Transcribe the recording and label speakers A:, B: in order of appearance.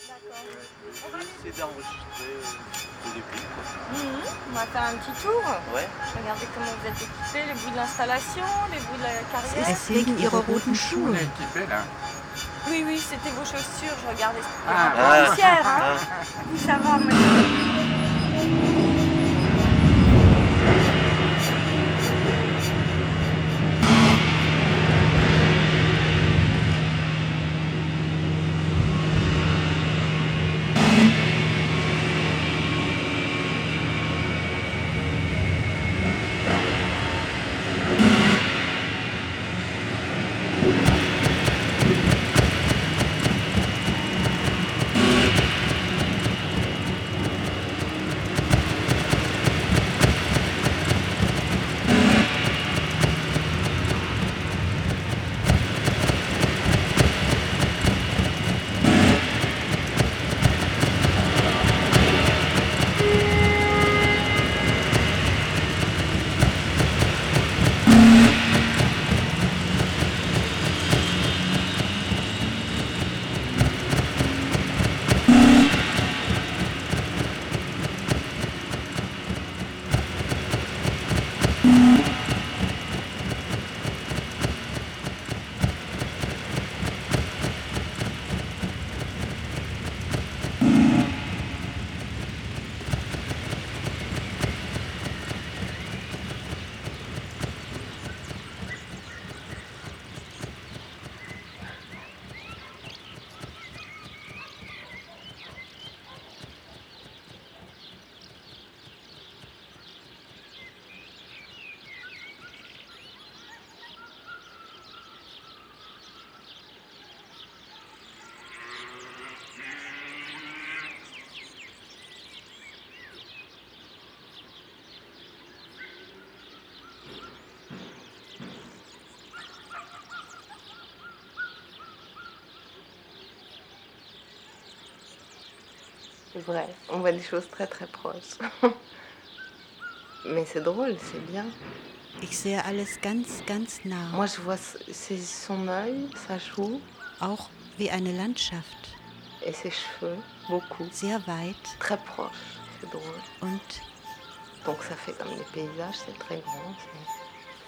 A: D'accord.
B: J'essaie d'enregistrer au début.
A: On va faire un petit tour.
B: Ouais.
A: Regardez comment vous êtes équipés, les bruits de l'installation, les bruits de la
C: Es
A: carrière.
C: ist wegen ihrer roten
D: On
C: Schuhe.
D: est équipé là.
A: Oui, oui, c'était vos chaussures, je regardais.
D: Ah.
A: Un peu poussière, hein. Vous, ça va, mais...
E: C'est vrai, on voit des choses très très proches. Mais c'est drôle, c'est bien.
C: Ich sehe alles ganz, ganz nah.
E: Moi je vois c'est son œil, sa joue
C: Auch wie eine Landschaft.
E: et ses cheveux, beaucoup,
C: Sehr weit
E: très proches, c'est drôle.
C: und
E: Donc ça fait comme des paysages, c'est très grand.